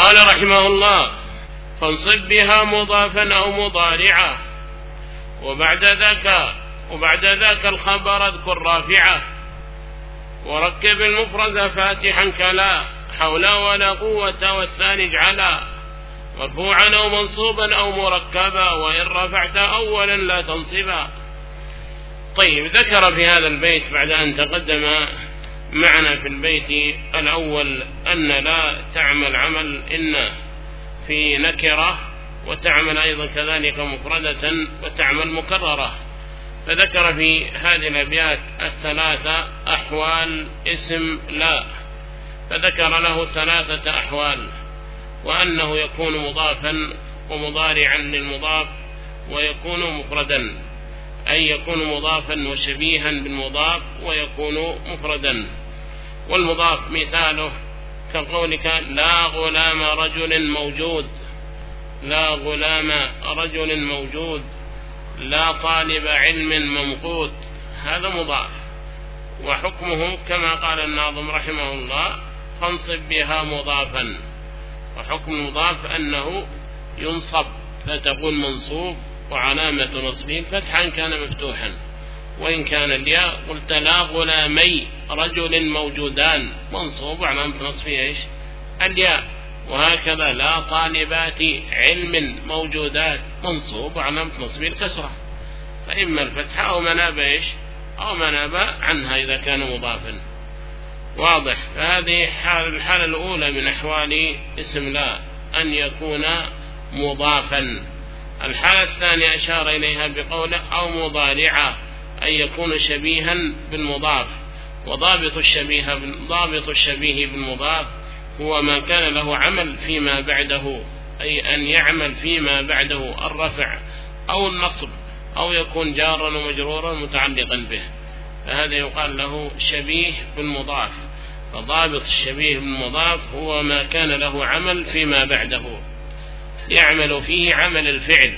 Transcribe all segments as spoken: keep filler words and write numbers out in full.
قال رحمه الله: فانصب بها مضافا أو مضارعا، وبعد ذاك وبعد ذاك الخبر اذكر رافعه، وركب المفرد فاتحا كلا حول ولا قوة والثاني اجعلا، مرفوعا أو منصوبا أو مركبا، وإن رفعت أولا لا تنصبا. طيب، ذكر في هذا البيت بعد أن تقدم معنا في البيت الأول أن لا تعمل عمل إن في نكرة، وتعمل أيضا كذلك مفردة، وتعمل مكررة. فذكر في هذه الأبيات الثلاثة أحوال اسم لا، فذكر له ثلاثة أحوال: وأنه يكون مضافا ومضارعا للمضاف، ويكون مفردا، أي يكون مضافا وشبيها بالمضاف، ويكون مفردا. والمضاف مثاله كقولك: لا غلام رجل موجود، لا غلام رجل موجود، لا طالب علم ممقوت، هذا مضاف. وحكمه كما قال الناظم رحمه الله: فانصب بها مضافا. وحكم المضاف أنه ينصب، فتقول منصوب وعلامة نصبه فتحا كان مفتوحا، وإن كان الياء قلت: لا غلامي رجل موجودان، منصوب وعلامة نصبه إيش؟ الياء. وهكذا لا طالبات علم موجودات، منصوب وعلامة نصبه الكسرة، فإما الفتحة أو مناب إيش؟ أو مناب عنها إذا كان مضافا. واضح؟ فهذه حال الحالة الأولى من أحوال اسم لا، أن يكون مضافا. الحالة الثانية أشار إليها بقوله: أو مضارعة، أن يكون شبيها بالمضاف. وضابط الشبيه ضابط الشبيه بالمضاف هو ما كان له عمل فيما بعده، أي أن يعمل فيما بعده الرفع أو النصب، أو يكون جارا ومجرورا متعلقا به، فهذا يقال له شبيه بالمضاف. فضابط الشبيه بالمضاف هو ما كان له عمل فيما بعده، يعمل فيه عمل الفعل.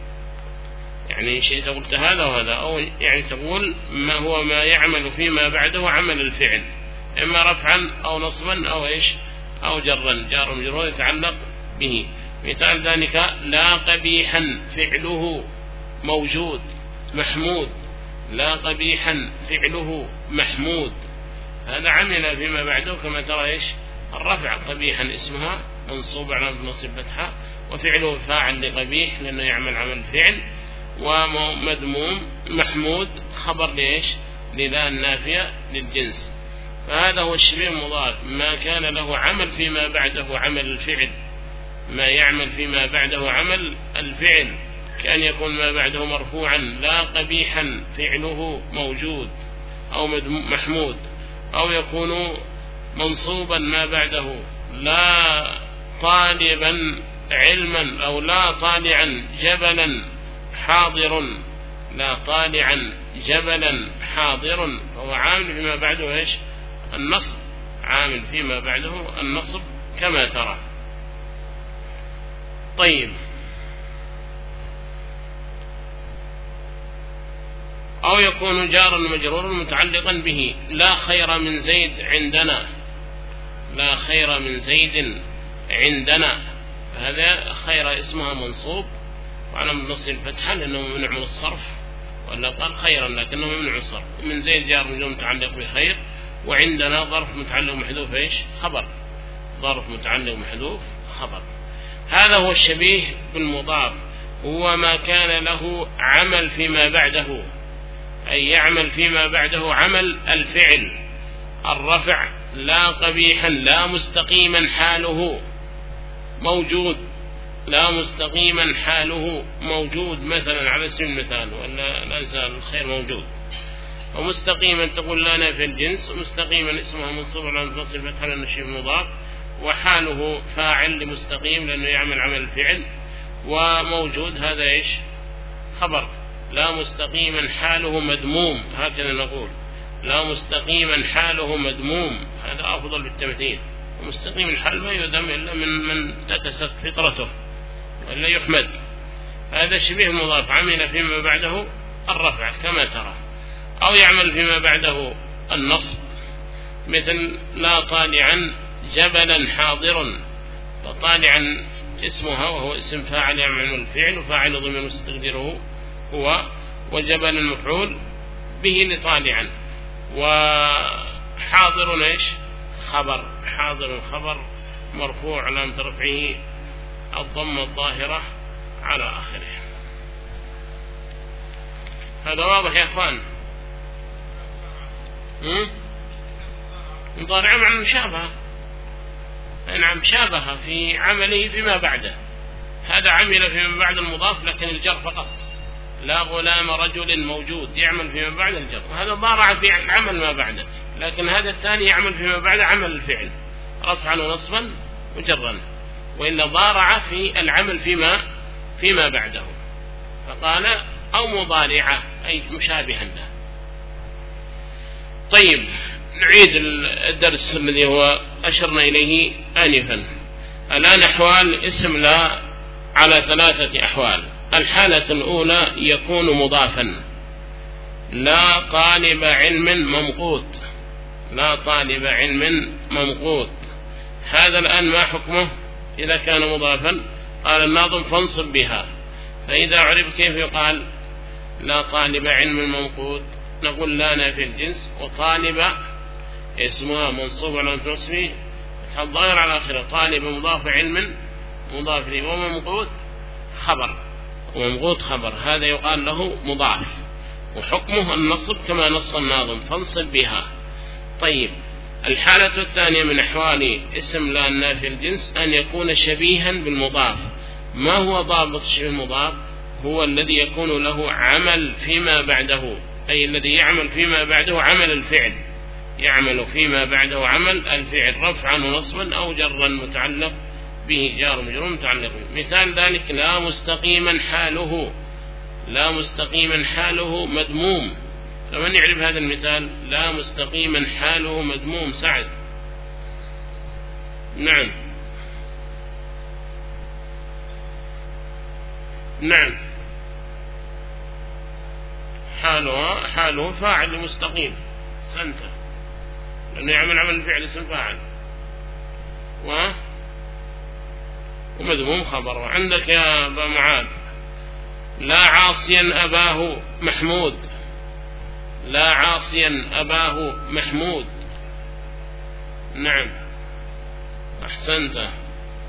يعني شيء قلت هذا وهذا، أو يعني تقول ما هو ما يعمل فيما بعده عمل الفعل، إما رفعا أو نصبا أو إيش أو جرا، جار ومجرور يتعلق به. مثال ذلك: لا قبيحا فعله موجود محمود، لا قبيحا فعله محمود، هذا عمل فيما بعده كما ترى إيش الرفع. قبيحا اسمها منصوب على نصب فتحة، وفعله فاعل لقبيح لأنه يعمل عمل فعل، ومذموم محمود خبر ليش للا النافية للجنس. فهذا هو الشبيه المضاف، ما كان له عمل فيما بعده عمل الفعل، ما يعمل فيما بعده عمل الفعل، كأن يكون ما بعده مرفوعا: لا قبيحا فعله موجود أو محمود، أو يكون منصوبا ما بعده: لا طالبا علما، أو لا طالعا جبلا حاضر، لا طالعا جبلا حاضر، فهو عامل فيما بعده إيش النصب، عامل فيما بعده النصب كما ترى. طيب، أو يكون جارا مجرورا متعلقا به: لا خير من زيد عندنا، لا خير من زيد عندنا، هذا خير اسمها منصوب وعلى نصب الفتحة لأنه ممنوع من الصرف، ولا قال خيرا لكنه ممنوع من الصرف. من زيد جار مجرور متعلق بخير، وعندنا ظرف متعلق محذوف إيش خبر، ظرف متعلق محذوف خبر. هذا هو الشبيه بالمضاف، هو ما كان له عمل فيما بعده، أي يعمل فيما بعده عمل الفعل الرفع: لا قبيحا، لا مستقيما حاله موجود، لا مستقيما حاله موجود مثلا على سبيل المثال، ولا لا نزال الخير موجود. ومستقيما تقول لا نافي الجنس، ومستقيما اسمها منصوب على نصب الفتحة لأنه شيء مضاف، وحاله فاعل لمستقيم لأنه يعمل عمل الفعل، وموجود هذا إيش خبر. لا مستقيما حاله مذموم، هكذا نقول: لا مستقيما حاله مذموم، هذا أفضل بالتمثيل. ومستقيم الحال ما يذم إلا من من تكست فطرته ولا يحمد. هذا شبيه مضاف، عمل فيما بعده الرفع كما ترى، أو يعمل فيما بعده النصب، مثل لا طالعا جبلا حاضر، فطالعا اسمها وهو اسم فاعل يعمل الفعل، وفاعل ضمير مستقدره هو، وجبل المفعول به لطالعا، وحاضر ايش خبر، حاضر الخبر مرفوع علامة رفعه الضمة الظاهرة على آخره. هذا واضح يا أخوان؟ مضارع مع المشابهة، نعم شابه في عمله فيما بعده، هذا عمل فيما بعد المضاف لكن الجر فقط، لا غلام رجل موجود يعمل فيما بعد الجر، وهذا ضارع في عمل ما بعده، لكن هذا الثاني يعمل فيما بعد عمل الفعل رفعا ونصبا وجرا، وإلا ضارع في العمل فيما فيما بعده، فقال أو مضارعة أي مشابها له. طيب نعيد الدرس الذي هو أشرنا إليه آنفا. الآن أحوال اسم لا على ثلاثة أحوال. الحالة الأولى يكون مضافا، لا طالب علم ممقوت، لا طالب علم ممقوت، هذا الآن ما حكمه إذا كان مضافا؟ قال الناظم فانصب بها. فإذا عرف كيف يقال لا طالب علم ممقوت، نقول لا نافي الجنس، وطالب اسمها منصوب على نصبه الظاهر على آخره، طالب مضاف علم مضاف لي، وممقوت خبر، وممقوت خبر، هذا يقال له مضاف، وحكمه النصب كما نص الناظم فانصب بها. طيب الحالة الثانية من أحوال اسم لا نافي الجنس أن يكون شبيها بالمضاف. ما هو ضابط شبه المضاف؟ هو الذي يكون له عمل فيما بعده، أي الذي يعمل فيما بعده عمل الفعل، يعمل فيما بعده عمل الفعل رفعا ونصبا أو جرا متعلق به، جار مجرور متعلق به. مثال ذلك لا مستقيما حاله، لا مستقيما حاله مذموم. فمن يعرف هذا المثال؟ لا مستقيما حاله مذموم. سعد. نعم نعم حاله حاله فاعل مستقيم سنته، لأنه يعمل عمل الفعل اسم فاعل، و ومذموم خبر. عندك يا أبا معاذ لا عاصيا أباه محمود، لا عاصيا أباه محمود. نعم أحسنت.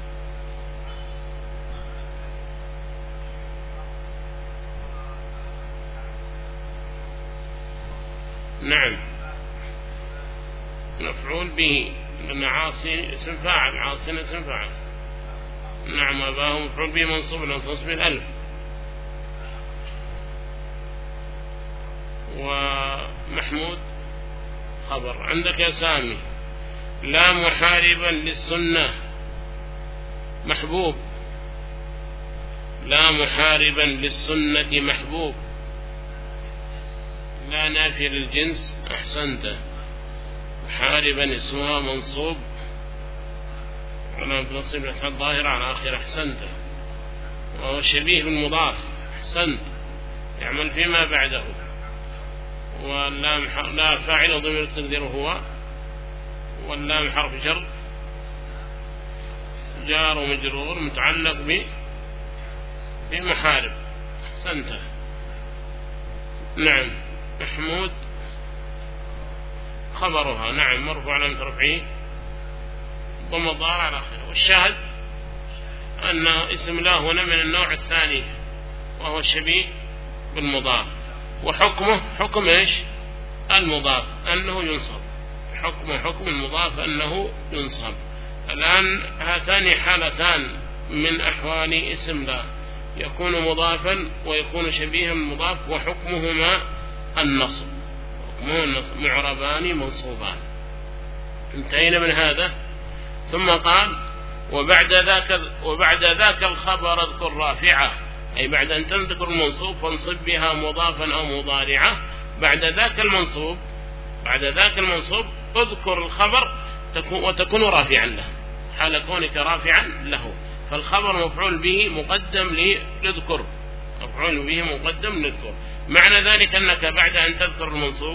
نعم مفعول به، لأن عاصي اسم فاعل، عاصي اسم فاعل. نعم أباه مفعول به منصوب لأن تصبح الألف. ومحمود خبر. عندك يا سامي لا محاربا للسنة محبوب، لا محاربا للسنة محبوب. لا نافي للجنس أحسنت. محاربا اسمها منصوب على نصب الفتحة الظاهرة على آخر أحسنت، وهو شبيه بالمضاف أحسنت، يعمل فيما بعده. واللام لا فاعل ضمير تقديره هو، واللام حرف جر جار ومجرور متعلق ب بمحارب أحسنت. نعم محمود خبرها، نعم مرفوع علامة رفعه ضم الظاهر على آخره. والشاهد أن اسم لا هنا من النوع الثاني وهو الشبيه بالمضاف، وحكمه حكم إيش؟ المضاف أنه ينصب، حكمه حكم المضاف أنه ينصب. الآن هاتان حالتان من أحوال اسم لا، يكون مضافا ويكون شبيها بالمضاف، وحكمهما النصب، حكمه النصب، معربان منصوبان. انتهينا من هذا. ثم قال وبعد ذاك وبعد ذاك الخبر اذكر رافعه، أي بعد أن تذكر المنصوب فانصب بها مضافا أو مضارعة. بعد ذاك المنصوب بعد ذاك المنصوب اذكر الخبر وتكون رافعا له، حال كونك رافعا له. فالخبر مفعول به مقدم لذكر، مفعول به مقدم لذكر. معنى ذلك أنك بعد أن تذكر المنصوب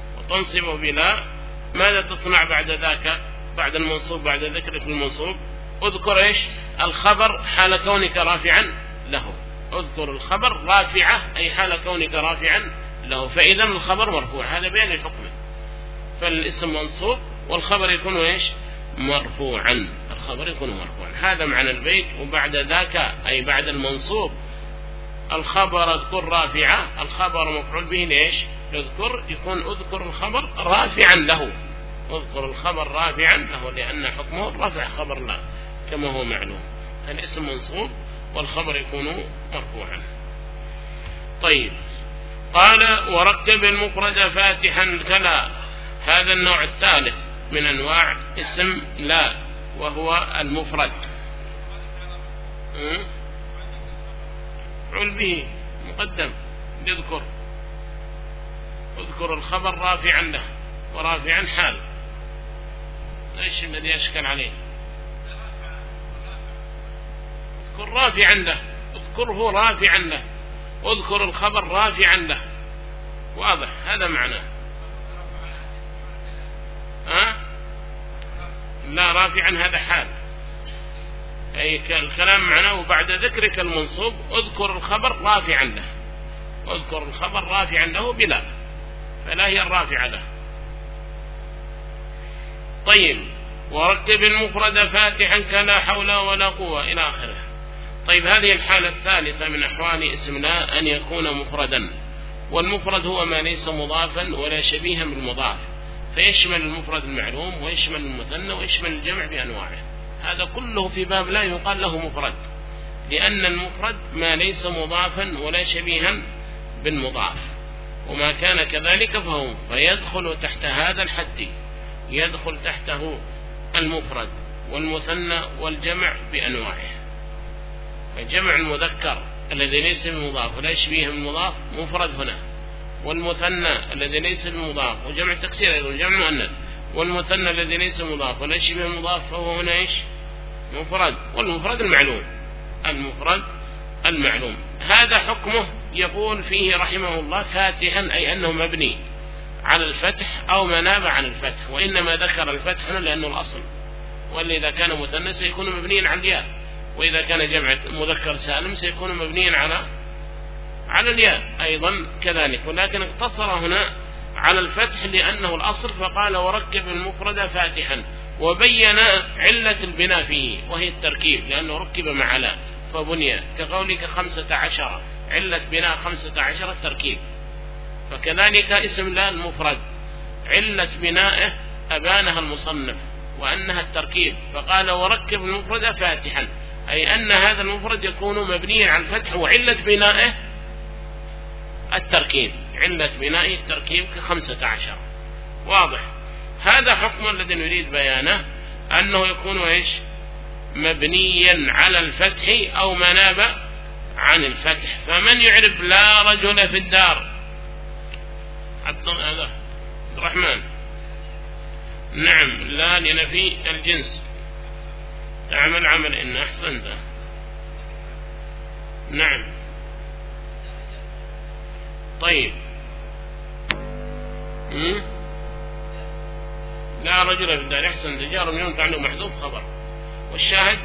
وتنصبه بلا، ماذا تصنع بعد ذاك؟ بعد المنصوب، بعد ذكرك المنصوب اذكر إيش الخبر حال كونك رافعا له، اذكر الخبر رافعة أي حال كونك رافعا له، فإذا الخبر مرفوع. هذا بيان الحكم، فالاسم منصوب والخبر يكون إيش مرفوعا، الخبر يكون مرفوعا. هذا معنى البيت. وبعد ذاك أي بعد المنصوب الخبر اذكر رافعة، الخبر مفعول به ليش اذكر، يكون اذكر الخبر رافعا له، اذكر الخبر رافعا له لأن حكمه رفع خبر لا كما هو معلوم. الاسم منصوب والخبر يكون مرفوعا. طيب قال وركب المفرد فاتحا كلا، هذا النوع الثالث من أنواع اسم لا وهو المفرد. مفعول به مقدم يذكر، اذكر الخبر رافعا له ورافعا حال. ايش الذي يشكل عليه؟ اذكر رافعا له، اذكره رافعا له، اذكر الخبر رافعا له، واضح هذا معناه. ها؟ لا رافعا هذا حال، أي الكلام معناه بعد ذكرك المنصوب اذكر الخبر رافعا له، اذكر الخبر رافعا له بلا، فلا هي الرافعة له. طيب وركب المفرد فاتحا كلا حول ولا قوة إلى آخره. طيب هذه الحالة الثالثة من أحوال اسم لا أن يكون مفردا، والمفرد هو ما ليس مضافا ولا شبيها بالمضاف، فيشمل المفرد المعلوم ويشمل المثنى ويشمل الجمع بأنواعه. هذا كله في باب لا يقال له مفرد، لأن المفرد ما ليس مضافا ولا شبيها بالمضاف، وما كان كذلك فهو فيدخل تحت هذا الحد، يدخل تحته المفرد والمثنى والجمع بأنواعه. فجمع المذكر الذي ليس بمضاف ولا يشبيه بالمضاف مفرد هنا، والمثنى الذي ليس بمضاف وجمع التكسير أيضا جمع مؤنث، والمثنى الذي ليس مضاف ولا يشبه المضاف فهو هنا إيش مفرد، والمفرد المعلوم، المفرد المعلوم. هذا حكمه يقول فيه رحمه الله فاتحا أي أنه مبني على الفتح أو مناب عن الفتح، وإنما ذكر الفتح هنا لأنه الأصل، وإلا إذا كان مثنى سيكون مبنيا على الياء، وإذا كان جمع مذكر سالم سيكون مبنيا على على الياء أيضا كذلك، ولكن اقتصر هنا على الفتح لأنه الأصل، فقال وركب المفرد فاتحا، وبين علة البناء فيه وهي التركيب، لأنه ركب مع لا فبني، كقولك خمسة عشر، علة بناء خمسة عشر التركيب. فكذلك اسم لا المفرد علة بنائه أبانها المصنف وأنها التركيب، فقال وركب المفرد فاتحا أي أن هذا المفرد يكون مبنيا على الفتح، وعلة بنائه التركيب، علة بنائه التركيب كخمسة عشر. واضح؟ هذا حكم الذي نريد بيانه، أنه يكون إيش مبنيا على الفتح أو مناب عن الفتح. فمن يعرف لا رجل في الدار؟ عبد الرحمن. نعم لا لنفي الجنس، تعمل عمل إن أحسنت. نعم طيب م? لا رجل في الدار أحسن، جار من يوم تعلم محذوف خبر، والشاهد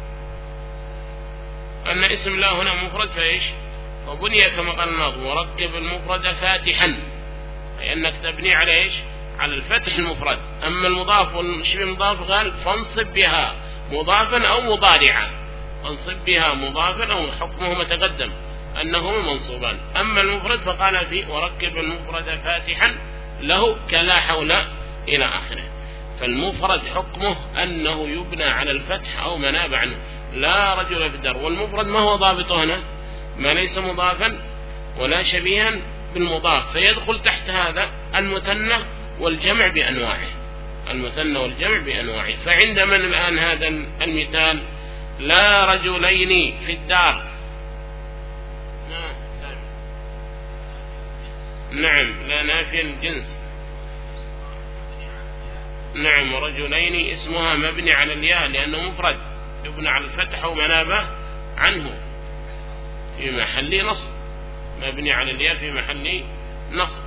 أن اسم لا هنا مفرد فإيش وبني كما قال الناظم وركب المفرد فاتحا، أي أنك تبني على إيش على الفتح المفرد. أما المضاف والشبه المضاف قال فانصب بها مضافا أو مضارعا، فانصب بها مضافا أو حكمه متقدم أنهما منصوبان. أما المفرد فقال فيه وركب المفرد فاتحا له كلا حول إلى آخره. فالمفرد حكمه أنه يبنى على الفتح أو مناب عنه، لا رجل في الدار. والمفرد ما هو ضابطه هنا؟ ما ليس مضافا ولا شبيها بالمضاف، فيدخل تحت هذا المثنى والجمع بأنواعه، المثنى والجمع بأنواعه. فعند من الآن هذا المثال لا رجلين في الدار؟ نعم لا نافي الجنس. نعم ورجلين اسمها مبني على الياء لأنه مفرد يبنى على الفتح ومنابه عنه في محل نصب، مبني على الياء في محل نصب.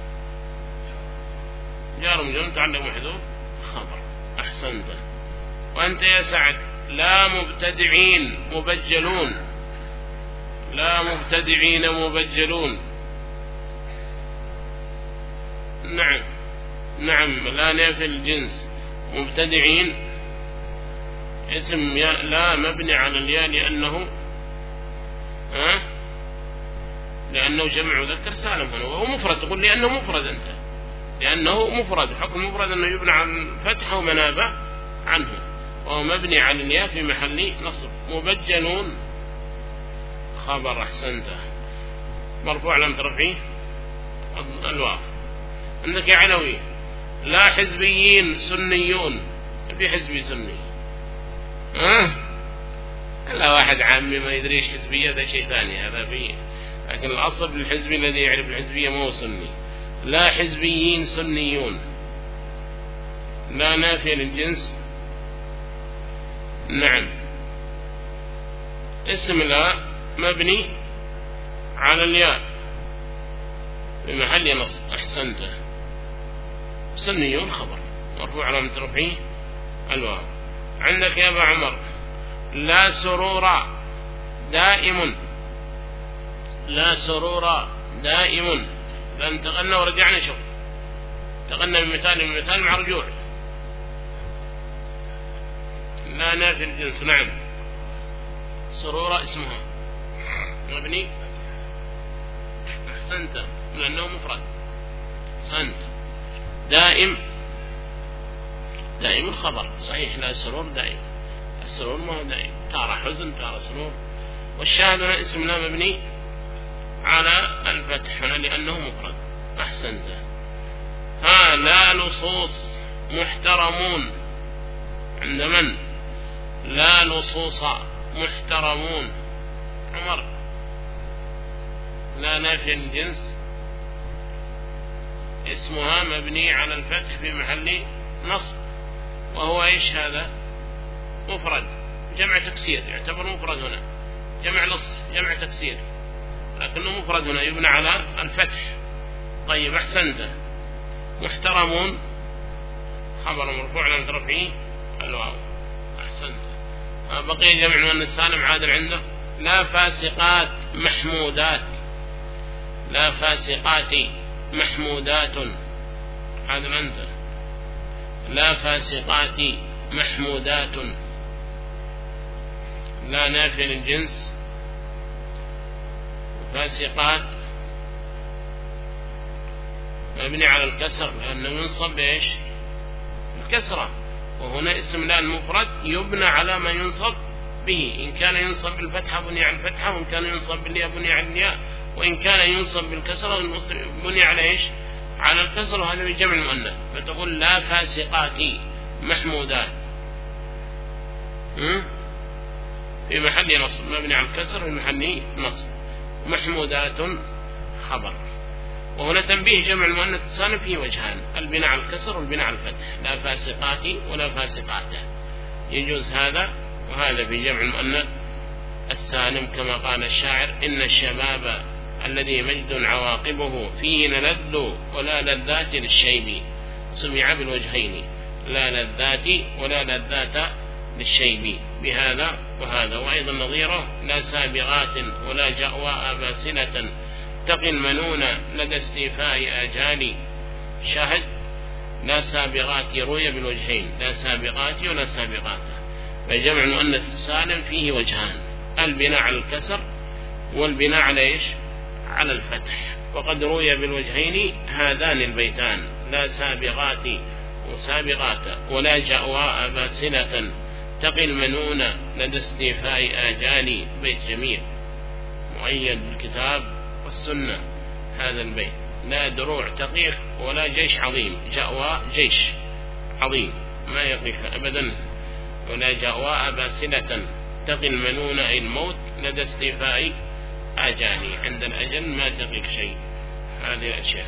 جار مجرور متعلق محذوف خبر. أحسنت وأنت يا سعد لا مبتدعين مبجلون، لا مبتدعين مبجلون. نعم نعم، لا نافي الجنس مبتدعين اسم لا مبني على الياء لأنه ها لأنه جمع مذكر سالم هنا وهو مفرد. تقول لأنه مفرد أنت، لأنه مفرد، حكم مفرد أنه يبنى على الفتح ومنابه عنه، وهو مبني على الياء في محل نصب. مبجلون خبر، أحسنت، مرفوع علامة رفعه الواو. عندك يا علوي لا حزبيين سنيون، في حزبي سني أه؟ لا واحد عامي ما يدريش حزبية، هذا شيء ثاني، هذا فيه، لكن الأصل للحزبي الذي يعرف الحزبية ما هو سني. لا حزبيين سنيون، لا نافية للجنس. نعم، اسم لا مبني على الياء في محل نصب، أحسنت. سنيون خبر مرفوع علامة رفعه الواو. عندك يا أبا عمر لا سرور دائم، لا سرور دائم، لأن تغنى ورجعنا. شوف تغنى من مثال من مثال مع رجوع. لا نافي الجنس. نعم، سرور اسمها مبني، أحسنت، لأنه مفرد. أحسنت. دائم، دائم الخبر صحيح، لا سرور دائم، السرور ما هو دائم، تارة حزن تارة سرور. والشاهد هنا اسم لا مبني على الفتح هنا لأنه مفرد. أحسنت. ها لا لصوص محترمون، عند من؟ لا لصوص محترمون. عمر لا نافي الجنس اسمها مبني على الفتح في محل نصب، وهو ايش هذا؟ مفرد، جمع تكسير، يعتبر مفرد هنا، جمع لص جمع تكسير، لكنه مفرد هنا يبنى على الفتح. طيب أحسنت. محترمون خبر مرفوع علامة رفعه الواو. أحسنت. بقي جمع المؤنث السالم عادل عنده. لا فاسقات محمودات، لا فاسقات محمودات، عادل أنت. لا فاسقات محمودات، لا نافي للجنس. فاسقات مبني على الكسر لأنه ينصب بإيش؟ الكسرة، وهنا اسم لا المفرد يبنى على ما ينصب به، إن كان ينصب بالفتحة بني على الفتحة، وإن كان ينصب بالياء بني على الياء، وإن كان ينصب بالكسرة بني على إيش؟ على الكسر، وهذا بجمع المؤنث. فتقول لا فاسقات محمودات في محل نصب، مبني على الكسر في محل نصب. محمودات خبر. وهنا تنبيه جمع المؤنث السالم فيه وجهان، البناء على الكسر والبناء على الفتح. لا فاسقات ولا فاسقات، يجوز هذا وهذا في جمع المؤنث السالم، كما قال الشاعر: إن الشباب الذي مجد عواقبه فيه لذ ولا لذات للشيب، سمع بالوجهين، لا لذات ولا لذات للشيب، بهذا وهذا. وأيضا نظيره: لا سابغات ولا جأواء باسلة تقي المنون لدى استيفاء آجال. شاهد: لا سابغات روي بالوجهين، لا سابغات ولا سابغات. فجمع المؤنث السالم فيه وجهان، البناء على الكسر والبناء على إيش؟ على الفتح. وقد روي بالوجهين هذان البيتان: لا سابغات وسابغات ولا جأواء باسلة تقي المنون لدى استيفاء آجال. بيت جميل مؤيد بالكتاب والسنة هذا البيت. لا دروع تقيك ولا جيش عظيم، جأواء جيش عظيم ما يقيك أبدا، ولا جأواء باسلة تقي المنون أي الموت لدى استيفاء آجالي، عند الأجل ما تقيك شيء. هذه الأشياء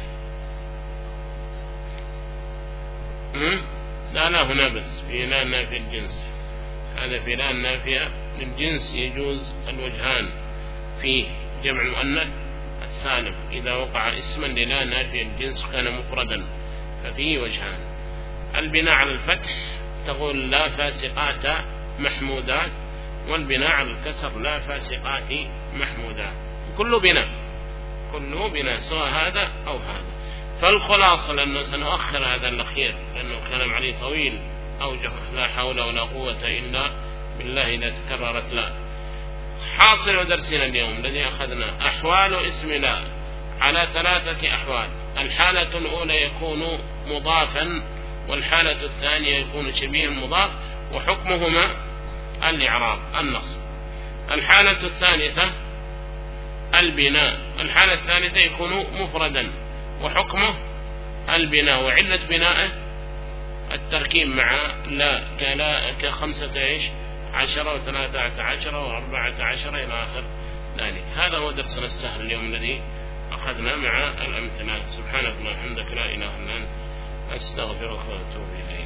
لا لا هنا بس في لا نافي الجنس، هذا في لا نافية للجنس يجوز الوجهان فيه جمع المؤنث السالم إذا وقع اسما للا نافي الجنس كان مفردا، ففيه وجهان: البناء على الفتح تقول لا فاسقات محمودات، والبناء على الكسر لا فاسقات محمودات، كله بناء، كله بناء سواء هذا أو هذا. فالخلاصة لأنه سنؤخر هذا الأخير لأنه كلام عليه طويل أوجه لا حول ولا قوة إلا بالله إذا تكررت لا. حاصل درسنا اليوم الذي أخذنا أحوال اسم لا على ثلاثة أحوال. الحالة الأولى يكون مضافا، والحالة الثانية يكون شبيه مضاف، وحكمهما الإعراب النصب. الحالة الثالثة البناء، الحالة الثالثة يكون مفردا وحكمه البناء، وعلة بنائه التركيب مع لا كلا كخمسة عيش عشرة وثلاثة عشر وأربعة عشر إلى آخر ذلك. هذا هو درسنا السهل اليوم الذي أخذنا مع الأمثلة. سبحانك اللهم وبحمدك لا إله إلا أنت أستغفرك وأتوب إليك.